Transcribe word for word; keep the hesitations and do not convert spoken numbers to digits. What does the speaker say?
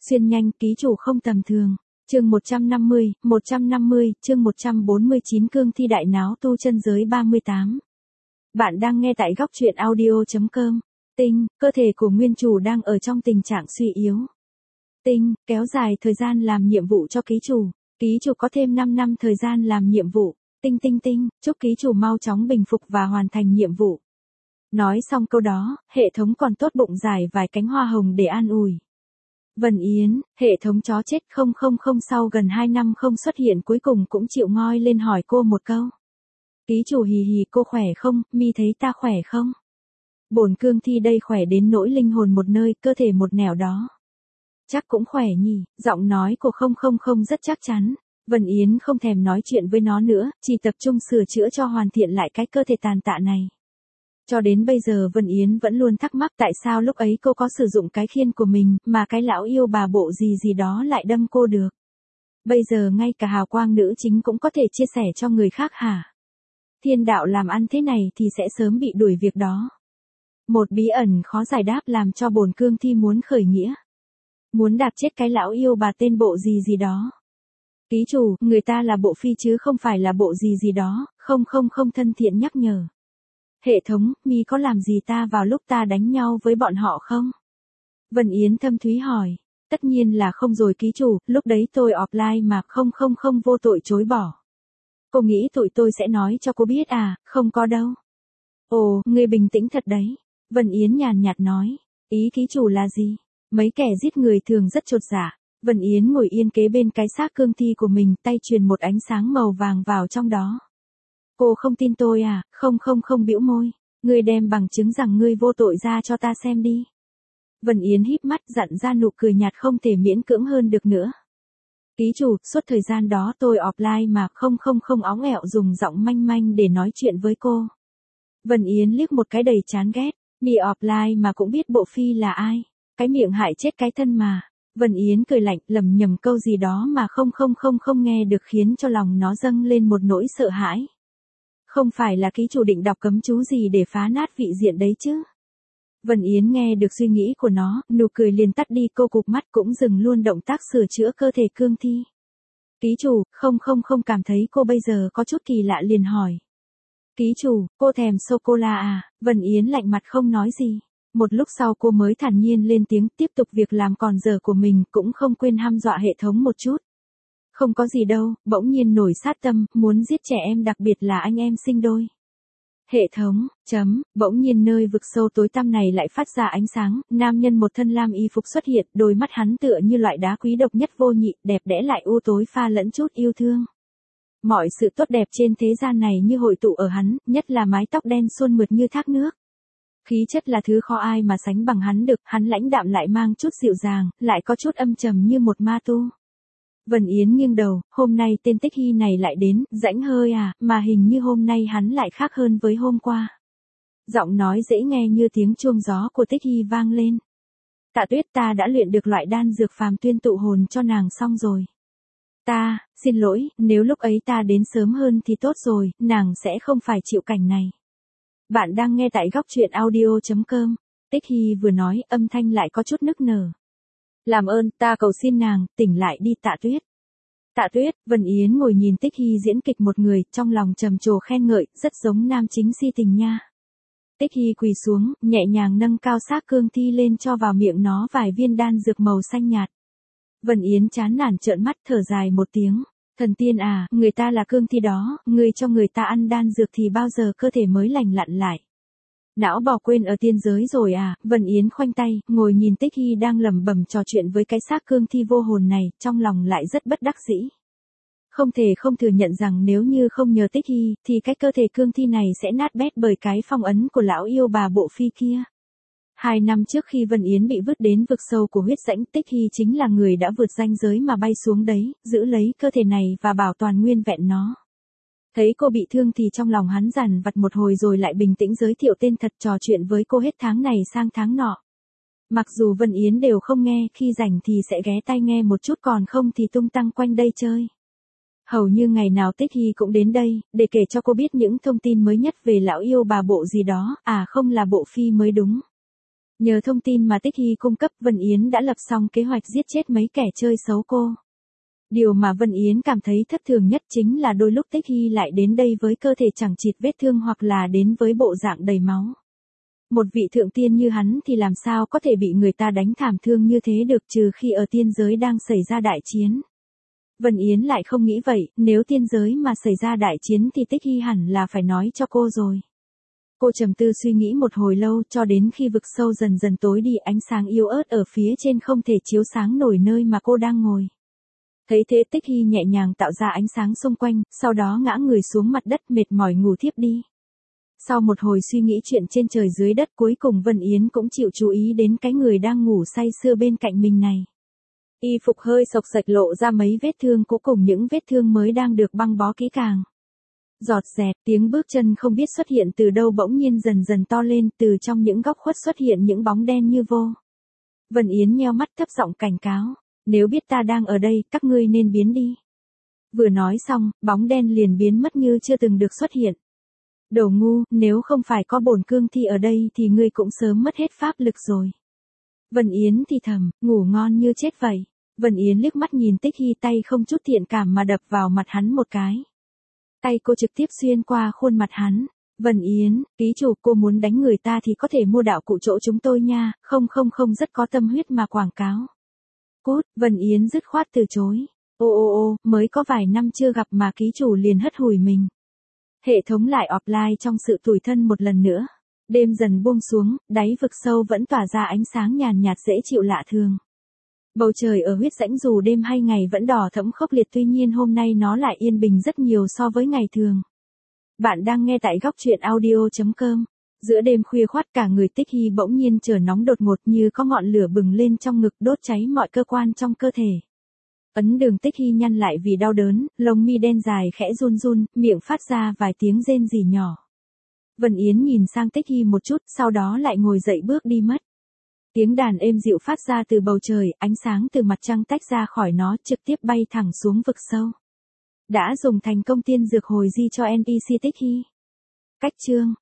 Xuyên nhanh, ký chủ không tầm thường. Chương một trăm năm mươi, một trăm năm mươi, chương một trăm bốn mươi chín cương thi đại náo tu chân giới ba mươi tám. Bạn đang nghe tại góc truyện audio chấm com. Tinh, cơ thể của nguyên chủ đang ở trong tình trạng suy yếu. Tinh, kéo dài thời gian làm nhiệm vụ cho ký chủ. Ký chủ có thêm năm năm thời gian làm nhiệm vụ. Tinh tinh tinh, chúc ký chủ mau chóng bình phục và hoàn thành nhiệm vụ. Nói xong câu đó, hệ thống còn tốt bụng giải vài cánh hoa hồng để an ủi. Vân Yến, hệ thống chó chết không không không sau gần hai năm không xuất hiện cuối cùng cũng chịu ngoi lên hỏi cô một câu. Ký chủ hì hì cô khỏe không, mi thấy ta khỏe không? Bổn cương thi đây khỏe đến nỗi linh hồn một nơi, cơ thể một nẻo đó. Chắc cũng khỏe nhỉ, giọng nói của không không không rất chắc chắn. Vân Yến không thèm nói chuyện với nó nữa, chỉ tập trung sửa chữa cho hoàn thiện lại cái cơ thể tàn tạ này. Cho đến bây giờ Vân Yến vẫn luôn thắc mắc tại sao lúc ấy cô có sử dụng cái khiên của mình, mà cái lão yêu bà bộ gì gì đó lại đâm cô được. Bây giờ ngay cả hào quang nữ chính cũng có thể chia sẻ cho người khác hả? Thiên đạo làm ăn thế này thì sẽ sớm bị đuổi việc đó. Một bí ẩn khó giải đáp làm cho bổn cương thi muốn khởi nghĩa. Muốn đạp chết cái lão yêu bà tên bộ gì gì đó. Ký chủ, người ta là bộ phi chứ không phải là bộ gì gì đó, không không không thân thiện nhắc nhở. Hệ thống, mi có làm gì ta vào lúc ta đánh nhau với bọn họ không? Vân Yến thâm thúy hỏi. Tất nhiên là không rồi ký chủ, lúc đấy tôi offline mà không không không vô tội chối bỏ. Cô nghĩ tụi tôi sẽ nói cho cô biết à, không có đâu. Ồ, ngươi bình tĩnh thật đấy. Vân Yến nhàn nhạt nói. Ý ký chủ là gì? Mấy kẻ giết người thường rất chột dạ. Vân Yến ngồi yên kế bên cái xác cương thi của mình, tay truyền một ánh sáng màu vàng vào trong đó. Cô không tin tôi à, không không không bĩu môi. Ngươi đem bằng chứng rằng ngươi vô tội ra cho ta xem đi. Vân Yến híp mắt dặn ra nụ cười nhạt không thể miễn cưỡng hơn được nữa. Ký chủ, suốt thời gian đó tôi offline mà không không không óng ẹo dùng giọng manh manh để nói chuyện với cô. Vân Yến liếc một cái đầy chán ghét. Mi offline mà cũng biết bộ phi là ai. Cái miệng hại chết cái thân mà. Vân Yến cười lạnh lầm nhầm câu gì đó mà không không không không nghe được khiến cho lòng nó dâng lên một nỗi sợ hãi. Không phải là ký chủ định đọc cấm chú gì để phá nát vị diện đấy chứ. Vân Yến nghe được suy nghĩ của nó, nụ cười liền tắt đi cô cụp mắt cũng dừng luôn động tác sửa chữa cơ thể cương thi. Ký chủ, không không không cảm thấy cô bây giờ có chút kỳ lạ liền hỏi. Ký chủ, cô thèm sô-cô-la à? Vân Yến lạnh mặt không nói gì. Một lúc sau cô mới thản nhiên lên tiếng tiếp tục việc làm còn dở của mình cũng không quên hăm dọa hệ thống một chút. Không có gì đâu, bỗng nhiên nổi sát tâm, muốn giết trẻ em đặc biệt là anh em sinh đôi. Hệ thống, chấm, bỗng nhiên nơi vực sâu tối tăm này lại phát ra ánh sáng, nam nhân một thân lam y phục xuất hiện, đôi mắt hắn tựa như loại đá quý độc nhất vô nhị, đẹp đẽ lại u tối pha lẫn chút yêu thương. Mọi sự tốt đẹp trên thế gian này như hội tụ ở hắn, nhất là mái tóc đen suôn mượt như thác nước. Khí chất là thứ khó ai mà sánh bằng hắn được, hắn lãnh đạm lại mang chút dịu dàng, lại có chút âm trầm như một ma tu. Vân Yến nghiêng đầu, hôm nay tên Tích Hy này lại đến, rãnh hơi à, mà hình như hôm nay hắn lại khác hơn với hôm qua. Giọng nói dễ nghe như tiếng chuông gió của Tích Hy vang lên. Tạ Tuyết ta đã luyện được loại đan dược phàm tuyên tụ hồn cho nàng xong rồi. Ta, xin lỗi, nếu lúc ấy ta đến sớm hơn thì tốt rồi, nàng sẽ không phải chịu cảnh này. Bạn đang nghe tại góc truyện audio chấm com. Tích Hy vừa nói, âm thanh lại có chút nức nở. Làm ơn, ta cầu xin nàng, tỉnh lại đi Tạ Tuyết. Tạ Tuyết, Vân Yến ngồi nhìn Tích Hy diễn kịch một người, trong lòng trầm trồ khen ngợi, rất giống nam chính si tình nha. Tích Hy quỳ xuống, nhẹ nhàng nâng cao xác cương thi lên cho vào miệng nó vài viên đan dược màu xanh nhạt. Vân Yến chán nản trợn mắt thở dài một tiếng. Thần tiên à, người ta là cương thi đó, người cho người ta ăn đan dược thì bao giờ cơ thể mới lành lặn lại. Não bò quên ở tiên giới rồi à? Vân Yến khoanh tay, ngồi nhìn Tích Hy đang lẩm bẩm trò chuyện với cái xác cương thi vô hồn này, trong lòng lại rất bất đắc dĩ. Không thể không thừa nhận rằng nếu như không nhờ Tích Hy, thì cái cơ thể cương thi này sẽ nát bét bởi cái phong ấn của lão yêu bà bộ phi kia. Hai năm trước khi Vân Yến bị vứt đến vực sâu của huyết rãnh, Tích Hy chính là người đã vượt ranh giới mà bay xuống đấy, giữ lấy cơ thể này và bảo toàn nguyên vẹn nó. Thấy cô bị thương thì trong lòng hắn dằn vặt một hồi rồi lại bình tĩnh giới thiệu tên thật trò chuyện với cô hết tháng này sang tháng nọ. Mặc dù Vân Yến đều không nghe, khi rảnh thì sẽ ghé tai nghe một chút còn không thì tung tăng quanh đây chơi. Hầu như ngày nào Tích Hy cũng đến đây, để kể cho cô biết những thông tin mới nhất về lão yêu bà bộ gì đó, à không là bộ phi mới đúng. Nhờ thông tin mà Tích Hy cung cấp, Vân Yến đã lập xong kế hoạch giết chết mấy kẻ chơi xấu cô. Điều mà Vân Yến cảm thấy thất thường nhất chính là đôi lúc Tích Hy lại đến đây với cơ thể chẳng chịt vết thương hoặc là đến với bộ dạng đầy máu. Một vị thượng tiên như hắn thì làm sao có thể bị người ta đánh thảm thương như thế được, trừ khi ở tiên giới đang xảy ra đại chiến. Vân Yến lại không nghĩ vậy, nếu tiên giới mà xảy ra đại chiến thì Tích Hy hẳn là phải nói cho cô rồi. Cô trầm tư suy nghĩ một hồi lâu, cho đến khi vực sâu dần dần tối đi, ánh sáng yếu ớt ở phía trên không thể chiếu sáng nổi nơi mà cô đang ngồi. Thấy thế, Tích Hy nhẹ nhàng tạo ra ánh sáng xung quanh, sau đó ngã người xuống mặt đất mệt mỏi ngủ thiếp đi. Sau một hồi suy nghĩ chuyện trên trời dưới đất, cuối cùng Vân Yến cũng chịu chú ý đến cái người đang ngủ say sưa bên cạnh mình này. Y phục hơi xộc xệch lộ ra mấy vết thương cũ cùng những vết thương mới đang được băng bó kỹ càng. Giọt dẹt, tiếng bước chân không biết xuất hiện từ đâu bỗng nhiên dần dần to lên, từ trong những góc khuất xuất hiện những bóng đen như vô. Vân Yến nheo mắt thấp giọng cảnh cáo, nếu biết ta đang ở đây, các ngươi nên biến đi. Vừa nói xong, bóng đen liền biến mất như chưa từng được xuất hiện. Đồ ngu, nếu không phải có bổn cương thi ở đây thì ngươi cũng sớm mất hết pháp lực rồi. Vân Yến thì thầm, ngủ ngon như chết vậy. Vân Yến liếc mắt nhìn Tích Hy, tay không chút thiện cảm mà đập vào mặt hắn một cái. Tay cô trực tiếp xuyên qua khuôn mặt hắn. Vân Yến, ký chủ, cô muốn đánh người ta thì có thể mua đạo cụ chỗ chúng tôi nha, không không không rất có tâm huyết mà quảng cáo. Cút, Vân Yến dứt khoát từ chối. Ô ô ô, mới có vài năm chưa gặp mà ký chủ liền hất hủi mình. Hệ thống lại offline trong sự tủi thân một lần nữa. Đêm dần buông xuống, đáy vực sâu vẫn tỏa ra ánh sáng nhàn nhạt dễ chịu lạ thường. Bầu trời ở huyết rãnh dù đêm hay ngày vẫn đỏ thẫm khốc liệt, tuy nhiên hôm nay nó lại yên bình rất nhiều so với ngày thường. Bạn đang nghe tại góc truyện audio chấm com. Giữa đêm khuya khoắt, cả người Tích Hy bỗng nhiên trở nóng đột ngột, như có ngọn lửa bừng lên trong ngực đốt cháy mọi cơ quan trong cơ thể. Ấn đường Tích Hy nhăn lại vì đau đớn, lông mi đen dài khẽ run run, miệng phát ra vài tiếng rên rỉ nhỏ. Vân Yến nhìn sang Tích Hy một chút, sau đó lại ngồi dậy bước đi mất. Tiếng đàn êm dịu phát ra từ bầu trời, ánh sáng từ mặt trăng tách ra khỏi nó, trực tiếp bay thẳng xuống vực sâu. Đã dùng thành công tiên dược hồi di cho en pê xê Tích Hy. Cách chương